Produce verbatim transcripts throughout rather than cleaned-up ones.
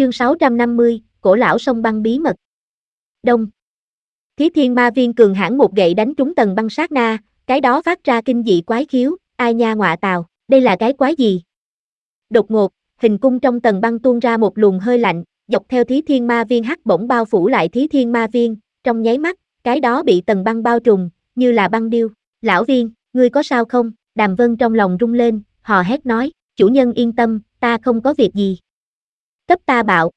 Chương sáu trăm năm mươi, cổ lão sông băng bí mật. Đông. Thí Thiên Ma Viên cường hãn một gậy đánh trúng tầng băng sát na, cái đó phát ra kinh dị quái khiếu, ai nha ngọa tào, đây là cái quái gì? Đột ngột, hình cung trong tầng băng tuôn ra một luồng hơi lạnh, dọc theo Thí Thiên Ma Viên hắc bổng bao phủ lại Thí Thiên Ma Viên, trong nháy mắt, cái đó bị tầng băng bao trùm, như là băng điêu. Lão Viên, ngươi có sao không? Đàm Vân trong lòng rung lên, hò hét nói, chủ nhân yên tâm, ta không có việc gì. Cấp ta bạo.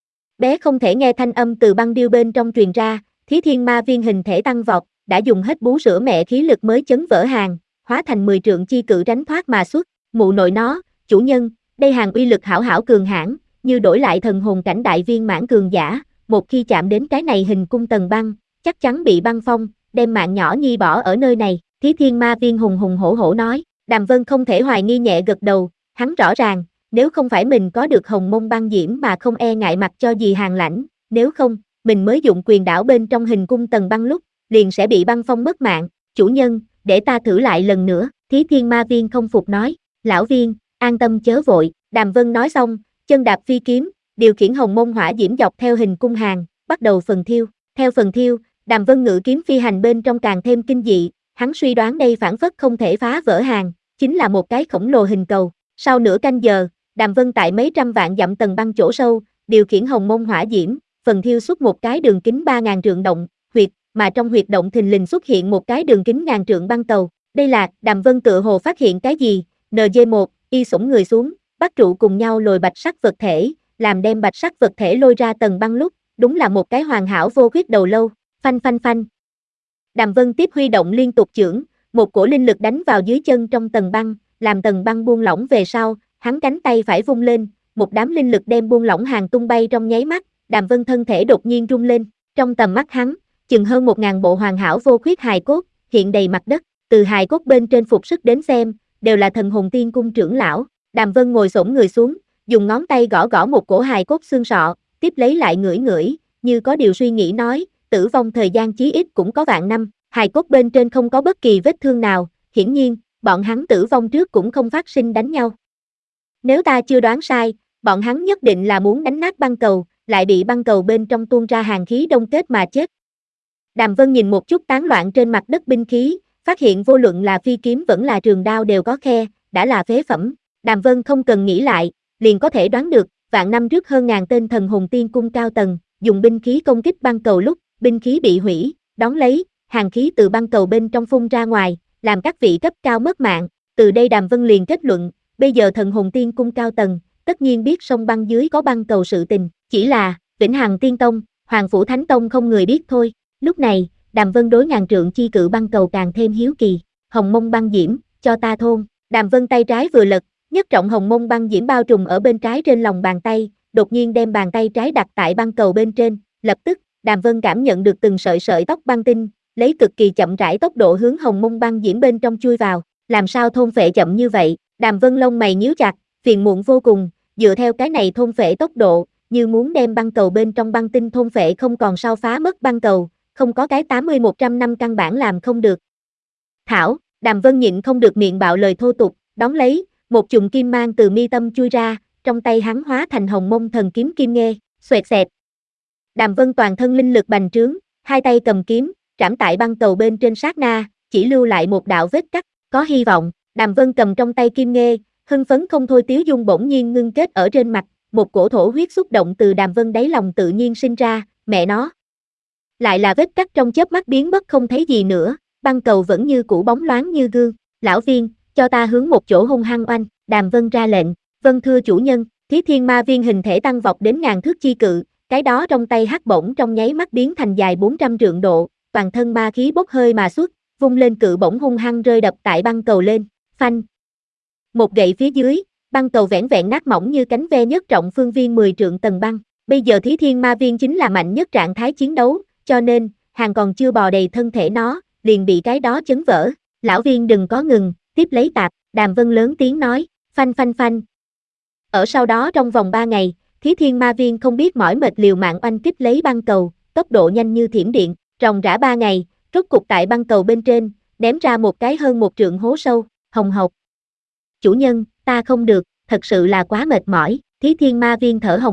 Bé không thể nghe thanh âm từ băng điêu bên trong truyền ra, Thí Thiên Ma Viên hình thể tăng vọt, đã dùng hết bú sữa mẹ khí lực mới chấn vỡ hàng, hóa thành mười trượng chi cự tránh thoát mà xuất, mụ nội nó, chủ nhân, đây hàng uy lực hảo hảo cường hãn, như đổi lại thần hồn cảnh đại viên mãn cường giả, một khi chạm đến cái này hình cung tầng băng, chắc chắn bị băng phong, đem mạng nhỏ nhi bỏ ở nơi này, Thí Thiên Ma Viên hùng hùng hổ hổ nói. Đàm Vân không thể hoài nghi nhẹ gật đầu, hắn rõ ràng, nếu không phải mình có được hồng mông băng diễm mà không e ngại mặt cho gì hàng lãnh, nếu không, mình mới dụng quyền đảo bên trong hình cung tầng băng lúc, liền sẽ bị băng phong mất mạng, chủ nhân, để ta thử lại lần nữa, Thí Thiên Ma Viên không phục nói, lão Viên, an tâm chớ vội, Đàm Vân nói xong, chân đạp phi kiếm, điều khiển hồng mông hỏa diễm dọc theo hình cung hàng, bắt đầu phần thiêu, theo phần thiêu, Đàm Vân ngự kiếm phi hành bên trong càng thêm kinh dị, hắn suy đoán đây phản phất không thể phá vỡ hàng, chính là một cái khổng lồ hình cầu, sau nửa canh giờ, Đàm Vân tại mấy trăm vạn dặm tầng băng chỗ sâu, điều khiển hồng mông hỏa diễm, phần thiêu xuất một cái đường kính ba ngàn trượng động, huyệt, mà trong huyệt động thình lình xuất hiện một cái đường kính ngàn trượng băng tàu. Đây là, Đàm Vân tựa hồ phát hiện cái gì, en giê một, y xủng người xuống, bắt trụ cùng nhau lồi bạch sắc vật thể, làm đem bạch sắc vật thể lôi ra tầng băng lúc, đúng là một cái hoàn hảo vô khuyết đầu lâu, phanh phanh phanh. Đàm Vân tiếp huy động liên tục chưởng, một cổ linh lực đánh vào dưới chân trong tầng băng, làm tầng băng buông lỏng về sau, hắn cánh tay phải vung lên, một đám linh lực đem buông lỏng hàng tung bay trong nháy mắt, Đàm Vân thân thể đột nhiên rung lên, trong tầm mắt hắn, chừng hơn một ngàn bộ hoàn hảo vô khuyết hài cốt, hiện đầy mặt đất, từ hài cốt bên trên phục sức đến xem, đều là thần hồn tiên cung trưởng lão, Đàm Vân ngồi xổm người xuống, dùng ngón tay gõ gõ một cổ hài cốt xương sọ, tiếp lấy lại ngửi ngửi, như có điều suy nghĩ nói, tử vong thời gian chí ít cũng có vạn năm, hài cốt bên trên không có bất kỳ vết thương nào, hiển nhiên, bọn hắn tử vong trước cũng không phát sinh đánh nhau. Nếu ta chưa đoán sai, bọn hắn nhất định là muốn đánh nát băng cầu, lại bị băng cầu bên trong tuôn ra hàng khí đông kết mà chết. Đàm Vân nhìn một chút tán loạn trên mặt đất binh khí, phát hiện vô luận là phi kiếm vẫn là trường đao đều có khe, đã là phế phẩm. Đàm Vân không cần nghĩ lại, liền có thể đoán được, vạn năm trước hơn ngàn tên thần hồn tiên cung cao tầng, dùng binh khí công kích băng cầu lúc, binh khí bị hủy, đón lấy, hàng khí từ băng cầu bên trong phun ra ngoài, làm các vị cấp cao mất mạng. Từ đây Đàm Vân liền kết luận, bây giờ thần hồn tiên cung cao tầng, tất nhiên biết sông băng dưới có băng cầu sự tình, chỉ là, Vĩnh Hằng Tiên Tông, Hoàng Phủ Thánh Tông không người biết thôi. Lúc này, Đàm Vân đối ngàn trượng chi cự băng cầu càng thêm hiếu kỳ, hồng mông băng diễm, cho ta thôn, Đàm Vân tay trái vừa lật, nhất trọng hồng mông băng diễm bao trùm ở bên trái trên lòng bàn tay, đột nhiên đem bàn tay trái đặt tại băng cầu bên trên, lập tức, Đàm Vân cảm nhận được từng sợi sợi tóc băng tinh, lấy cực kỳ chậm rãi tốc độ hướng hồng mông băng diễm bên trong chui vào, làm sao thôn phệ chậm như vậy, Đàm Vân lông mày nhíu chặt, phiền muộn vô cùng, dựa theo cái này thôn phệ tốc độ, như muốn đem băng cầu bên trong băng tinh thôn phệ không còn sao phá mất băng cầu, không có cái tám mươi một trăm năm căn bản làm không được. Thảo, Đàm Vân nhịn không được miệng bạo lời thô tục, đón lấy, một chùm kim mang từ mi tâm chui ra, trong tay hắn hóa thành hồng mông thần kiếm kim nghê, xoẹt xẹt. Đàm Vân toàn thân linh lực bành trướng, hai tay cầm kiếm, trảm tại băng cầu bên trên sát na, chỉ lưu lại một đạo vết cắt, có hy vọng. Đàm Vân cầm trong tay kim nghê, hưng phấn không thôi, tiếu dung bỗng nhiên ngưng kết ở trên mặt, một cổ thổ huyết xúc động từ Đàm Vân đáy lòng tự nhiên sinh ra, mẹ nó. Lại là vết cắt trong chớp mắt biến mất không thấy gì nữa, băng cầu vẫn như cũ bóng loáng như gương, lão Viên, cho ta hướng một chỗ hung hăng oanh, Đàm Vân ra lệnh, vâng thưa chủ nhân, Thí Thiên Ma Viên hình thể tăng vọt đến ngàn thước chi cự, cái đó trong tay hắc bổng trong nháy mắt biến thành dài bốn trăm trượng độ, toàn thân ma khí bốc hơi mà xuất, vung lên cự bổng hung hăng rơi đập tại băng cầu lên, phanh. Một gậy phía dưới, băng cầu vẻn vẹn nát mỏng như cánh ve nhất trọng phương viên mười trượng tầng băng, bây giờ Thí Thiên Ma Viên chính là mạnh nhất trạng thái chiến đấu, cho nên, hàng còn chưa bò đầy thân thể nó, liền bị cái đó chấn vỡ, lão Viên đừng có ngừng, tiếp lấy tạp, Đàm Vân lớn tiếng nói, phanh phanh phanh. Ở sau đó trong vòng ba ngày, Thí Thiên Ma Viên không biết mỏi mệt liều mạng oanh kích lấy băng cầu, tốc độ nhanh như thiểm điện, ròng rã ba ngày, rốt cục tại băng cầu bên trên, ném ra một cái hơn một trượng hố sâu, hồng hộc. Chủ nhân, ta không được, thật sự là quá mệt mỏi, Thí Thiên Ma Viên thở hồng hộc,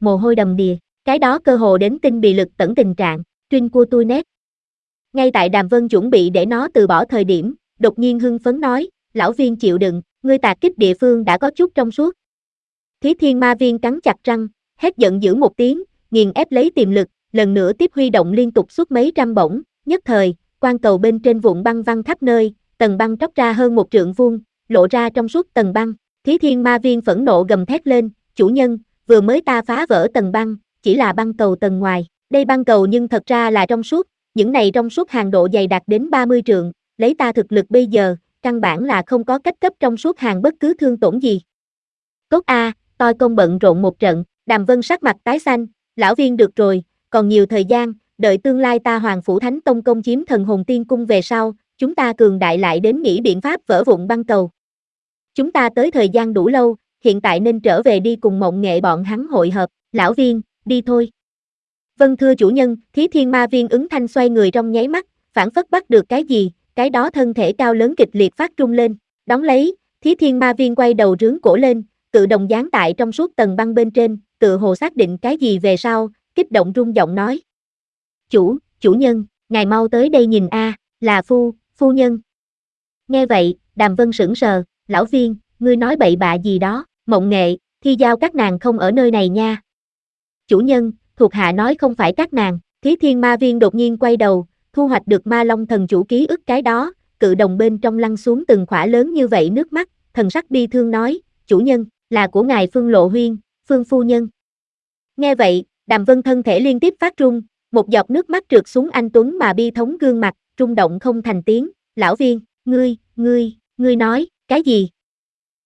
mồ hôi đầm đìa, cái đó cơ hồ đến tinh bị lực tẩn tình trạng, trinh của tôi nét. Ngay tại Đàm Vân chuẩn bị để nó từ bỏ thời điểm, đột nhiên hưng phấn nói, lão viên chịu đựng, ngươi tạc kích địa phương đã có chút trong suốt. Thí Thiên Ma Viên cắn chặt răng, hét giận dữ một tiếng, nghiền ép lấy tiềm lực, lần nữa tiếp huy động liên tục suốt mấy trăm bổng, nhất thời, quan cầu bên trên vụn băng văng khắp nơi, tầng băng tróc ra hơn một trượng vuông, lộ ra trong suốt tầng băng. Thí Thiên Ma Viên phẫn nộ gầm thét lên, chủ nhân, vừa mới ta phá vỡ tầng băng, chỉ là băng cầu tầng ngoài, đây băng cầu nhưng thật ra là trong suốt, những này trong suốt hàng độ dày đạt đến ba mươi trượng, lấy ta thực lực bây giờ, căn bản là không có cách cấp trong suốt hàng bất cứ thương tổn gì. Cốt A, tôi công bận rộn một trận, Đàm Vân sắc mặt tái xanh, lão viên được rồi, còn nhiều thời gian, đợi tương lai ta Hoàng Phủ Thánh Tông công chiếm Thần Hồn Tiên Cung về sau, chúng ta cường đại lại đến nghĩ biện pháp vỡ vụn băng cầu. Chúng ta tới thời gian đủ lâu, hiện tại nên trở về đi cùng Mộng Nghệ bọn hắn hội hợp, lão viên, đi thôi. Vâng thưa chủ nhân, Thí Thiên Ma Viên ứng thanh xoay người trong nháy mắt, phản phất bắt được cái gì, cái đó thân thể cao lớn kịch liệt phát trung lên, đón lấy, Thí Thiên Ma Viên quay đầu rướng cổ lên, tự động dán tại trong suốt tầng băng bên trên, tự hồ xác định cái gì về sau, kích động rung giọng nói. Chủ, chủ nhân, ngài mau tới đây nhìn a, là phu, phu nhân. Nghe vậy, Đàm Vân sững sờ, lão viên, ngươi nói bậy bạ gì đó, Mộng Nghệ, Thi Giao các nàng không ở nơi này nha. Chủ nhân, thuộc hạ nói không phải các nàng, Thí Thiên Ma Viên đột nhiên quay đầu, thu hoạch được Ma Long thần chủ ký ức cái đó, cự đồng bên trong lăn xuống từng khỏa lớn như vậy nước mắt, thần sắc bi thương nói, chủ nhân, là của ngài Phương Lộ Huyên, Phương phu nhân. Nghe vậy, Đàm Vân thân thể liên tiếp phát run, một giọt nước mắt trượt xuống anh tuấn mà bi thống gương mặt, rung động không thành tiếng, lão viên, ngươi, ngươi, ngươi nói, cái gì?